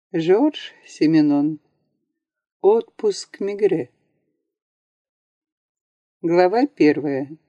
Жорж Сименон. Отпуск Мегре. Глава 1.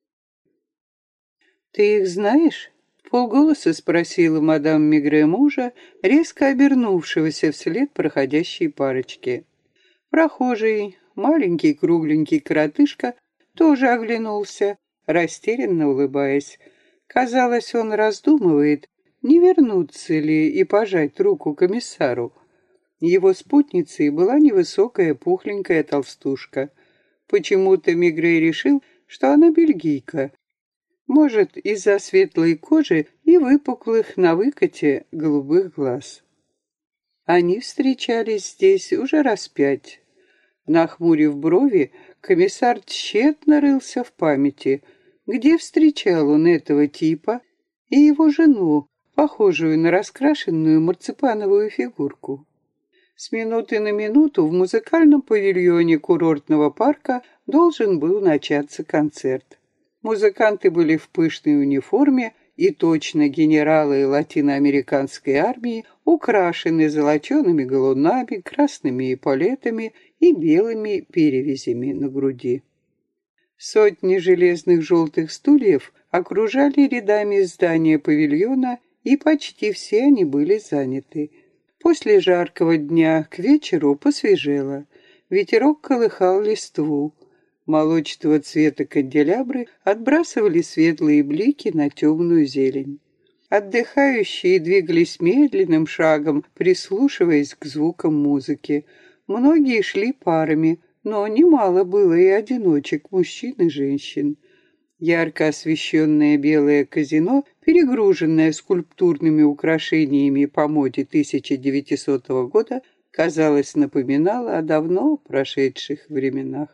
«Ты их знаешь?» — вполголоса спросила мадам Мегре мужа, резко обернувшегося вслед проходящей парочке. Прохожий, маленький кругленький коротышка, тоже оглянулся, растерянно улыбаясь. Казалось, он раздумывает, не вернуться ли и пожать руку комиссару. Его спутницей была невысокая пухленькая толстушка. Почему-то Мегре решил, что она бельгийка. Может, из-за светлой кожи и выпуклых на выкате голубых глаз. Они встречались здесь уже раз 5. Нахмурив брови, комиссар тщетно рылся в памяти, где встречал он этого типа и его жену, похожую на раскрашенную марципановую фигурку. С минуты на минуту в музыкальном павильоне курортного парка должен был начаться концерт. Музыканты были в пышной униформе, и точно генералы латиноамериканской армии украшены золочеными галунами, красными эполетами и белыми перевязями на груди. Сотни железных желтых стульев окружали рядами здания павильона, и почти все они были заняты. После жаркого дня к вечеру посвежело. Ветерок колыхал листву. Молочного цвета канделябры отбрасывали светлые блики на темную зелень. Отдыхающие двигались медленным шагом, прислушиваясь к звукам музыки. Многие шли парами, но немало было и одиночек, мужчин и женщин. Ярко освещенное белое казино, перегруженное скульптурными украшениями по моде 1900 года, казалось, напоминало о давно прошедших временах.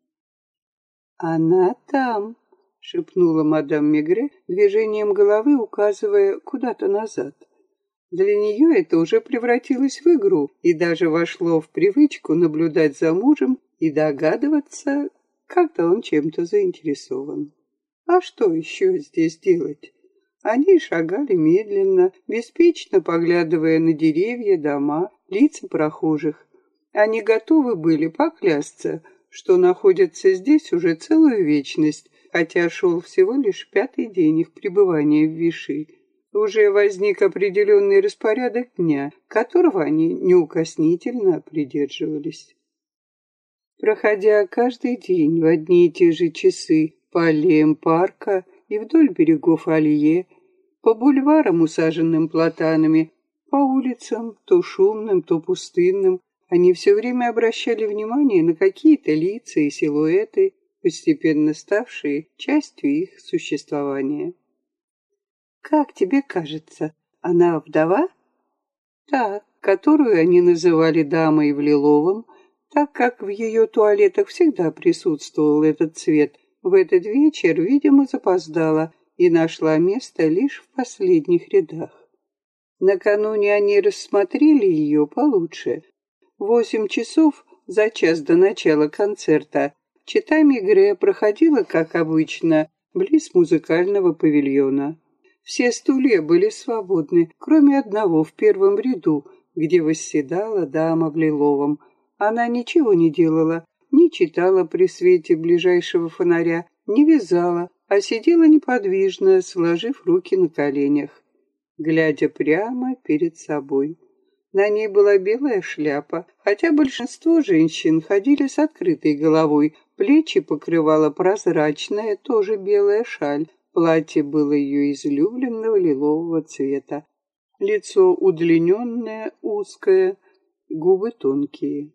«Она там», — шепнула мадам Мегре, движением головы указывая куда-то назад. Для нее это уже превратилось в игру и даже вошло в привычку наблюдать за мужем и догадываться, как-то он чем-то заинтересован. А что еще здесь делать? Они шагали медленно, беспечно поглядывая на деревья, дома, лица прохожих. Они готовы были поклясться, что находятся здесь уже целую вечность, хотя шел всего лишь 5-й день их пребывания в Виши. Уже возник определенный распорядок дня, которого они неукоснительно придерживались. Проходя каждый день в одни и те же часы по аллеям парка и вдоль берегов Алье, по бульварам, усаженным платанами, по улицам, то шумным, то пустынным, они все время обращали внимание на какие-то лица и силуэты, постепенно ставшие частью их существования. «Как тебе кажется, она вдова?» «Та, которую они называли дамой в лиловом, так как в ее туалетах всегда присутствовал этот цвет, в этот вечер, видимо, запоздала и нашла место лишь в последних рядах. Накануне они рассмотрели ее получше. В 8 часов, за час до начала концерта, чета Мегре проходила, как обычно, близ музыкального павильона. Все стулья были свободны, кроме одного в первом ряду, где восседала дама в лиловом. Она ничего не делала, не читала при свете ближайшего фонаря, не вязала, а сидела неподвижно, сложив руки на коленях, глядя прямо перед собой. На ней была белая шляпа, хотя большинство женщин ходили с открытой головой, плечи покрывала прозрачная, тоже белая шаль, платье было ее излюбленного лилового цвета, лицо удлиненное, узкое, губы тонкие.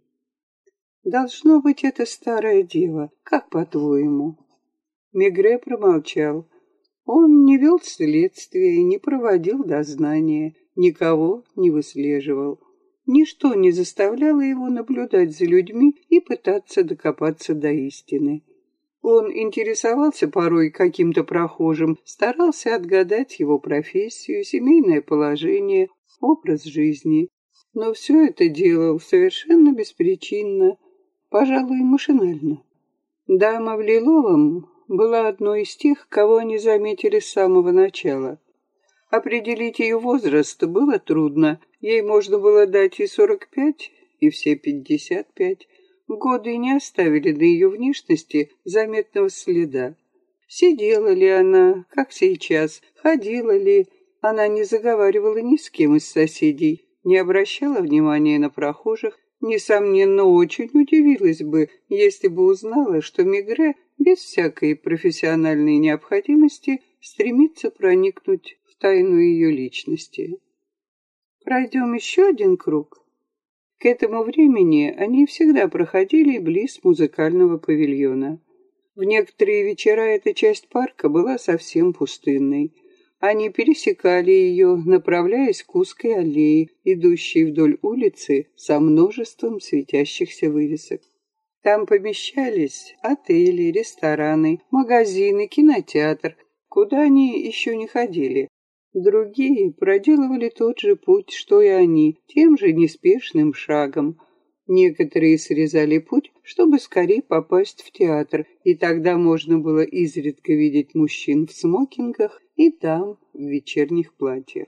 «Должно быть, это старая дева, как по-твоему?» Мегре промолчал. Он не вел следствия, не проводил дознания, никого не выслеживал. Ничто не заставляло его наблюдать за людьми и пытаться докопаться до истины. Он интересовался порой каким-то прохожим, старался отгадать его профессию, семейное положение, образ жизни. Но все это делал совершенно беспричинно, пожалуй, машинально. Дама в лиловом была одной из тех, кого они заметили с самого начала. Определить ее возраст было трудно. Ей можно было дать и 45, и все 55. Годы не оставили на ее внешности заметного следа. Сидела ли она, как сейчас, ходила ли, она не заговаривала ни с кем из соседей, не обращала внимания на прохожих, несомненно, очень удивилась бы, если бы узнала, что Мегре без всякой профессиональной необходимости стремится проникнуть в тайну ее личности. Пройдем еще один круг. К этому времени они всегда проходили близ музыкального павильона. В некоторые вечера эта часть парка была совсем пустынной. Они пересекали ее, направляясь к узкой аллее, идущей вдоль улицы со множеством светящихся вывесок. Там помещались отели, рестораны, магазины, кинотеатр, куда они еще не ходили. Другие проделывали тот же путь, что и они, тем же неспешным шагом. Некоторые срезали путь, чтобы скорее попасть в театр, и тогда можно было изредка видеть мужчин в смокингах и дам в вечерних платьях.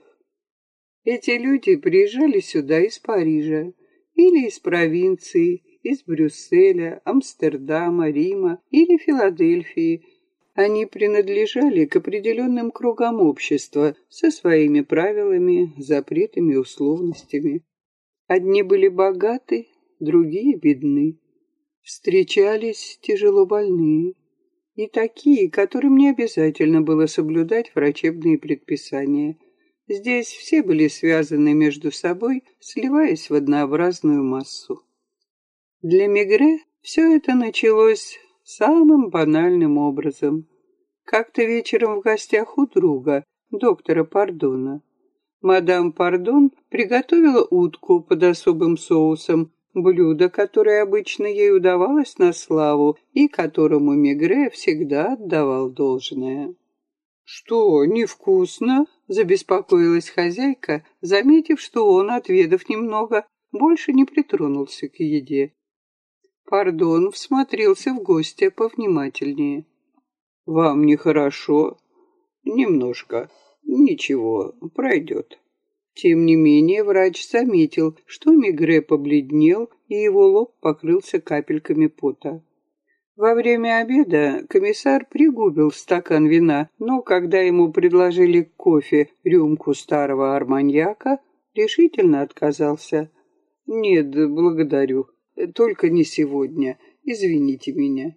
Эти люди приезжали сюда из Парижа или из провинции, из Брюсселя, Амстердама, Рима или Филадельфии. Они принадлежали к определенным кругам общества со своими правилами, запретами, условностями. Одни были богаты, другие бедны. Встречались тяжело больные и такие, которым не обязательно было соблюдать врачебные предписания. Здесь все были связаны между собой, сливаясь в однообразную массу. Для Мегре все это началось самым банальным образом. Как-то вечером в гостях у друга, доктора Пардона. Мадам Пардон приготовила утку под особым соусом, блюдо, которое обычно ей удавалось на славу и которому Мегре всегда отдавал должное. «Что, невкусно?» — забеспокоилась хозяйка, заметив, что он, отведав немного, больше не притронулся к еде. Пардон всмотрелся в гостя повнимательнее. «Вам нехорошо?» «Немножко. Ничего, пройдет». Тем не менее, врач заметил, что Мегре побледнел, и его лоб покрылся капельками пота. Во время обеда комиссар пригубил стакан вина, но когда ему предложили к кофе рюмку старого арманьяка, решительно отказался. «Нет, благодарю. Только не сегодня. Извините меня».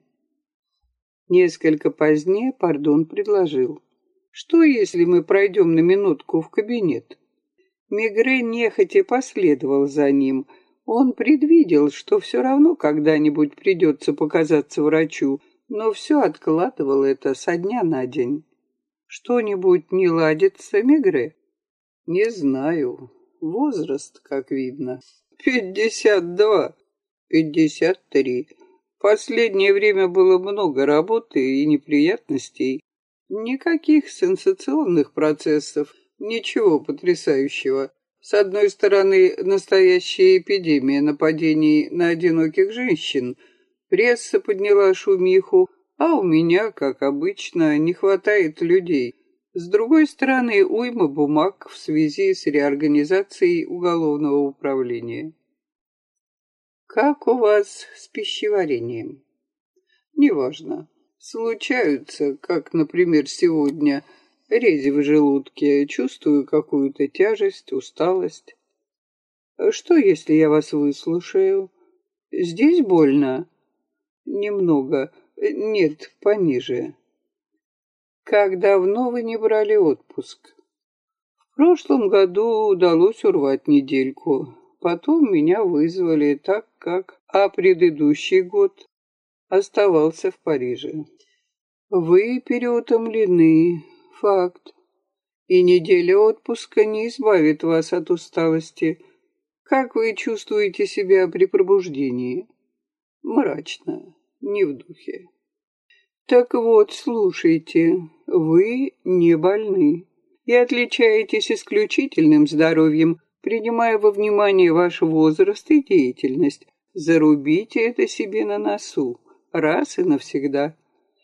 Несколько позднее Пардон предложил: «Что, если мы пройдем на минутку в кабинет?» Мегре нехотя последовал за ним. Он предвидел, что все равно когда-нибудь придется показаться врачу, но все откладывал это со дня на день. «Что-нибудь не ладится, Мегре?» «Не знаю. Возраст, как видно. 52, 53. Последнее время было много работы и неприятностей. Никаких сенсационных процессов, ничего потрясающего. С одной стороны, настоящая эпидемия нападений на одиноких женщин. Пресса подняла шумиху, а у меня, как обычно, не хватает людей. С другой стороны, уйма бумаг в связи с реорганизацией уголовного управления. Как у вас с пищеварением? Неважно. Случаются, как, например, сегодня, рези в желудке, чувствую какую-то тяжесть, усталость. Что, если я вас выслушаю? Здесь больно? Немного. Нет, пониже. Как давно вы не брали отпуск? В прошлом году удалось урвать недельку. Потом меня вызвали так, а предыдущий год оставался в Париже. Вы переутомлены, факт. И неделя отпуска не избавит вас от усталости. Как вы чувствуете себя при пробуждении? Мрачно, не в духе. Так вот, слушайте, вы не больны и отличаетесь исключительным здоровьем, принимая во внимание ваш возраст и деятельность. Зарубите это себе на носу, раз и навсегда.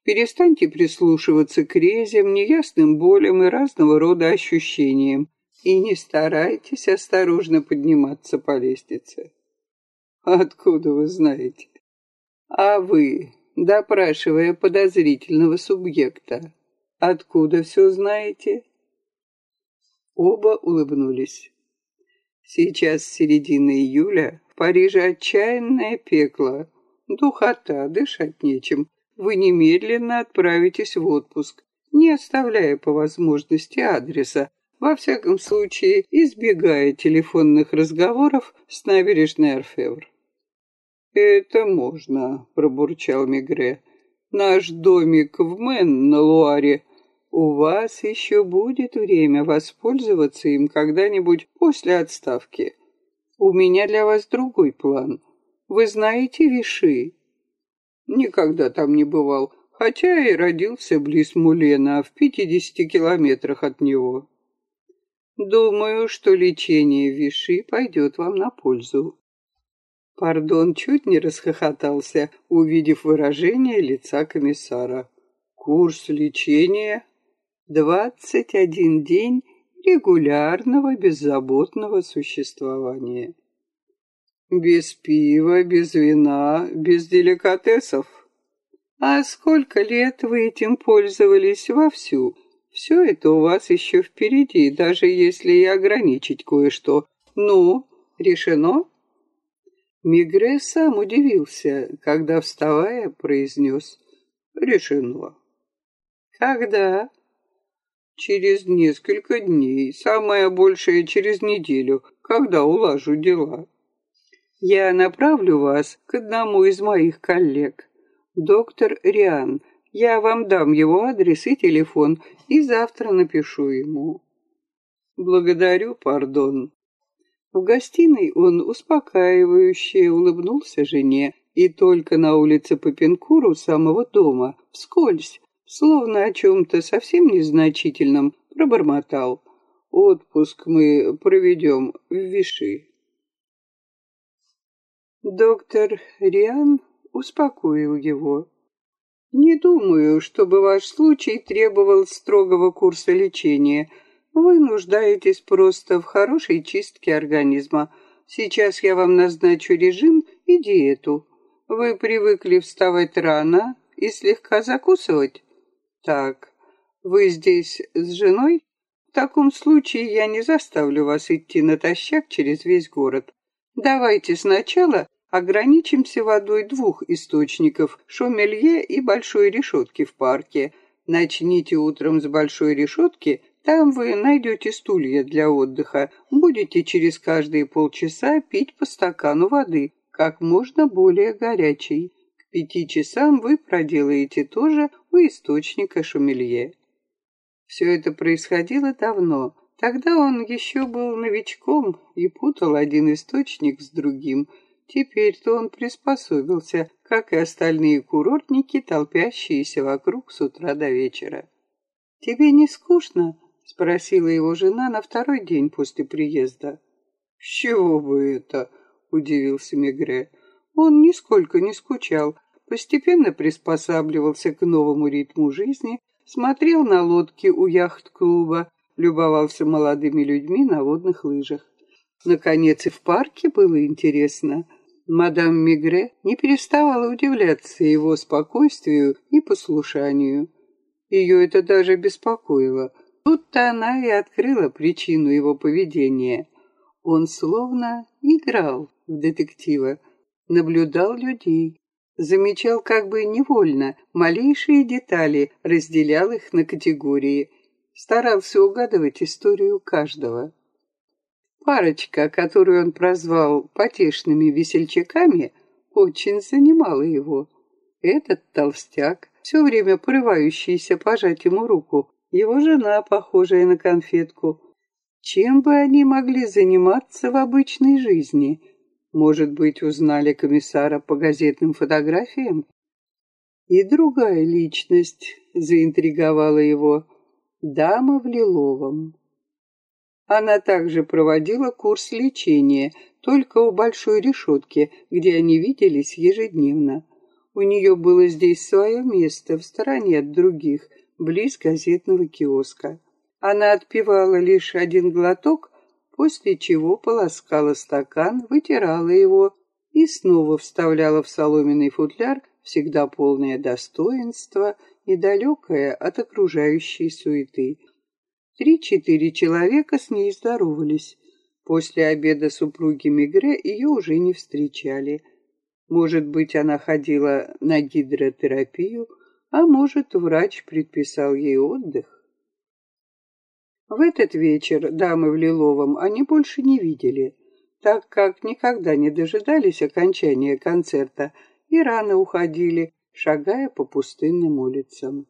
Перестаньте прислушиваться к резям, неясным болям и разного рода ощущениям. И не старайтесь осторожно подниматься по лестнице. Откуда вы знаете? А вы, допрашивая подозрительного субъекта, откуда все знаете? Оба улыбнулись. Сейчас середина июля, в Париже отчаянное пекло. Духота, дышать нечем. Вы немедленно отправитесь в отпуск, не оставляя по возможности адреса, во всяком случае избегая телефонных разговоров с набережной Орфевр. «Это можно», — пробурчал Мегре. «Наш домик в Мэн на Луаре. У вас еще будет время воспользоваться им когда-нибудь после отставки. У меня для вас другой план. Вы знаете Виши?» «Никогда там не бывал, хотя и родился близ Мулена, в 50 километрах от него. Думаю, что лечение Виши пойдет вам на пользу». Пардон чуть не расхохотался, увидев выражение лица комиссара. «Курс лечения? 21 день регулярного беззаботного существования. Без пива, без вина, без деликатесов. А сколько лет вы этим пользовались вовсю? Все это у вас еще впереди, даже если и ограничить кое-что. Ну, решено?» Мегре сам удивился, когда, вставая, произнес: «Решено». «Когда?» «Через несколько дней, самое большее через неделю, когда улажу дела. Я направлю вас к одному из моих коллег, доктор Риан. Я вам дам его адрес и телефон, и завтра напишу ему». «Благодарю, пардон». В гостиной он успокаивающе улыбнулся жене, и только на улице Попенкур у самого дома, вскользь, словно о чем-то совсем незначительном, пробормотал: «Отпуск мы проведем в Виши». Доктор Риан успокоил его. «Не думаю, чтобы ваш случай требовал строгого курса лечения. Вы нуждаетесь просто в хорошей чистке организма. Сейчас я вам назначу режим и диету. Вы привыкли вставать рано и слегка закусывать? Так, вы здесь с женой? В таком случае я не заставлю вас идти натощак через весь город. Давайте сначала ограничимся водой двух источников, Шомелье и большой решетки в парке. Начните утром с большой решетки. Там вы найдете стулья для отдыха. Будете через каждые полчаса пить по стакану воды, как можно более горячей. К 5 часам вы проделаете то же у источника Шомелье. Все это происходило давно. Тогда он еще был новичком и путал один источник с другим. Теперь-то он приспособился, как и остальные курортники, толпящиеся вокруг с утра до вечера. «Тебе не скучно?» — спросила его жена на второй день после приезда. «С чего бы это?» — удивился Мегре. Он нисколько не скучал, постепенно приспосабливался к новому ритму жизни, смотрел на лодки у яхт-клуба, любовался молодыми людьми на водных лыжах. Наконец и в парке было интересно. Мадам Мегре не переставала удивляться его спокойствию и послушанию. Ее это даже беспокоило. Тут-то она и открыла причину его поведения. Он словно играл в детектива, наблюдал людей, замечал как бы невольно малейшие детали, разделял их на категории, старался угадывать историю каждого. Парочка, которую он прозвал потешными весельчаками, очень занимала его. Этот толстяк, все время порывающийся пожать ему руку, его жена, похожая на конфетку. Чем бы они могли заниматься в обычной жизни? Может быть, узнали комиссара по газетным фотографиям? И другая личность заинтриговала его. Дама в лиловом. Она также проводила курс лечения, только у большой решетки, где они виделись ежедневно. У нее было здесь свое место, в стороне от других, близ газетного киоска. Она отпивала лишь один глоток, после чего полоскала стакан, вытирала его и снова вставляла в соломенный футляр, всегда полное достоинства и далекое от окружающей суеты. 3-4 человека с ней здоровались. После обеда супруги Мегре ее уже не встречали. Может быть, она ходила на гидротерапию, а может, врач предписал ей отдых. В этот вечер дамы в лиловом они больше не видели, так как никогда не дожидались окончания концерта и рано уходили, шагая по пустынным улицам.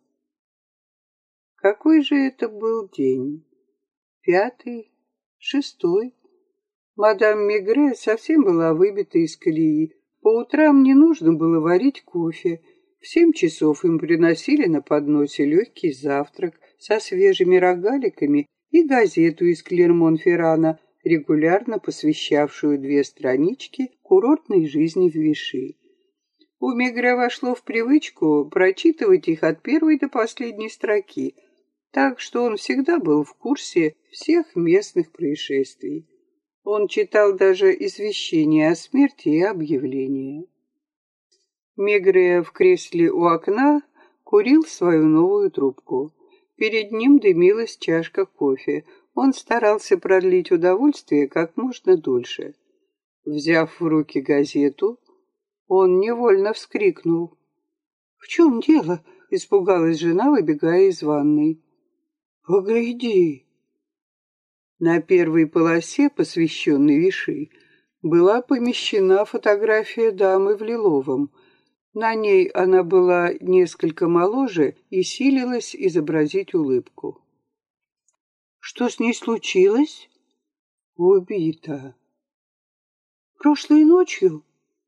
Какой же это был день? 5-й, 6-й? Мадам Мегре совсем была выбита из колеи. По утрам не нужно было варить кофе. В 7 часов им приносили на подносе легкий завтрак со свежими рогаликами и газету из Клермон-Феррана, регулярно посвящавшую 2 странички курортной жизни в Виши. У Мегре вошло в привычку прочитывать их от первой до последней строки, так что он всегда был в курсе всех местных происшествий. Он читал даже извещения о смерти и объявления. Мегре в кресле у окна курил свою новую трубку. Перед ним дымилась чашка кофе. Он старался продлить удовольствие как можно дольше. Взяв в руки газету, он невольно вскрикнул. «В чем дело?» — испугалась жена, выбегая из ванной. «Погляди!» На первой полосе, посвященной Виши, была помещена фотография дамы в лиловом. На ней она была несколько моложе и силилась изобразить улыбку. «Что с ней случилось?» «Убита». «Прошлой ночью?»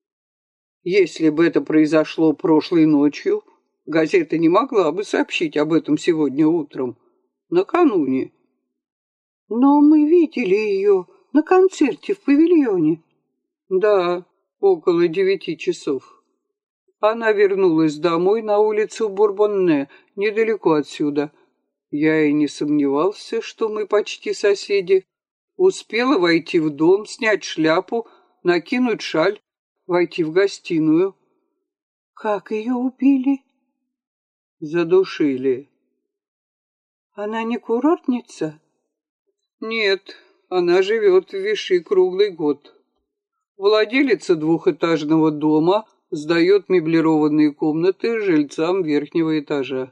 «Если бы это произошло прошлой ночью, газета не могла бы сообщить об этом сегодня утром, накануне». «Но мы видели ее на концерте в павильоне». «Да, около 9 часов. Она вернулась домой на улицу Бурбонне, недалеко отсюда. Я и не сомневался, что мы почти соседи. Успела войти в дом, снять шляпу, накинуть шаль, войти в гостиную». «Как ее убили?» «Задушили». «Она не курортница?» «Нет, она живет в Виши круглый год. Владелица двухэтажного дома сдает меблированные комнаты жильцам верхнего этажа».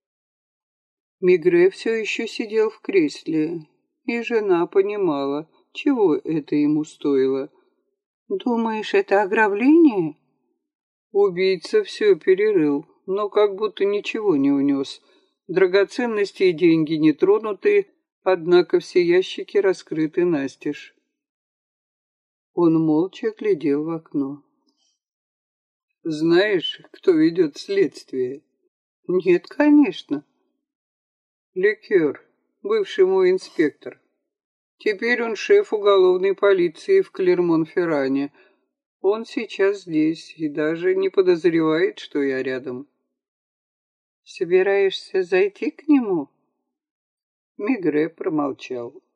Мегре все еще сидел в кресле, и жена понимала, чего это ему стоило. «Думаешь, это ограбление?» Убийца все перерыл, но как будто ничего не унес. Драгоценности и деньги не тронуты, однако все ящики раскрыты настежь. Он молча глядел в окно. «Знаешь, кто ведет следствие?» «Нет, конечно». «Лекер, бывший мой инспектор. Теперь он шеф уголовной полиции в Клермон-Ферране. Он сейчас здесь и даже не подозревает, что я рядом». «Собираешься зайти к нему?» Мегре промолчал.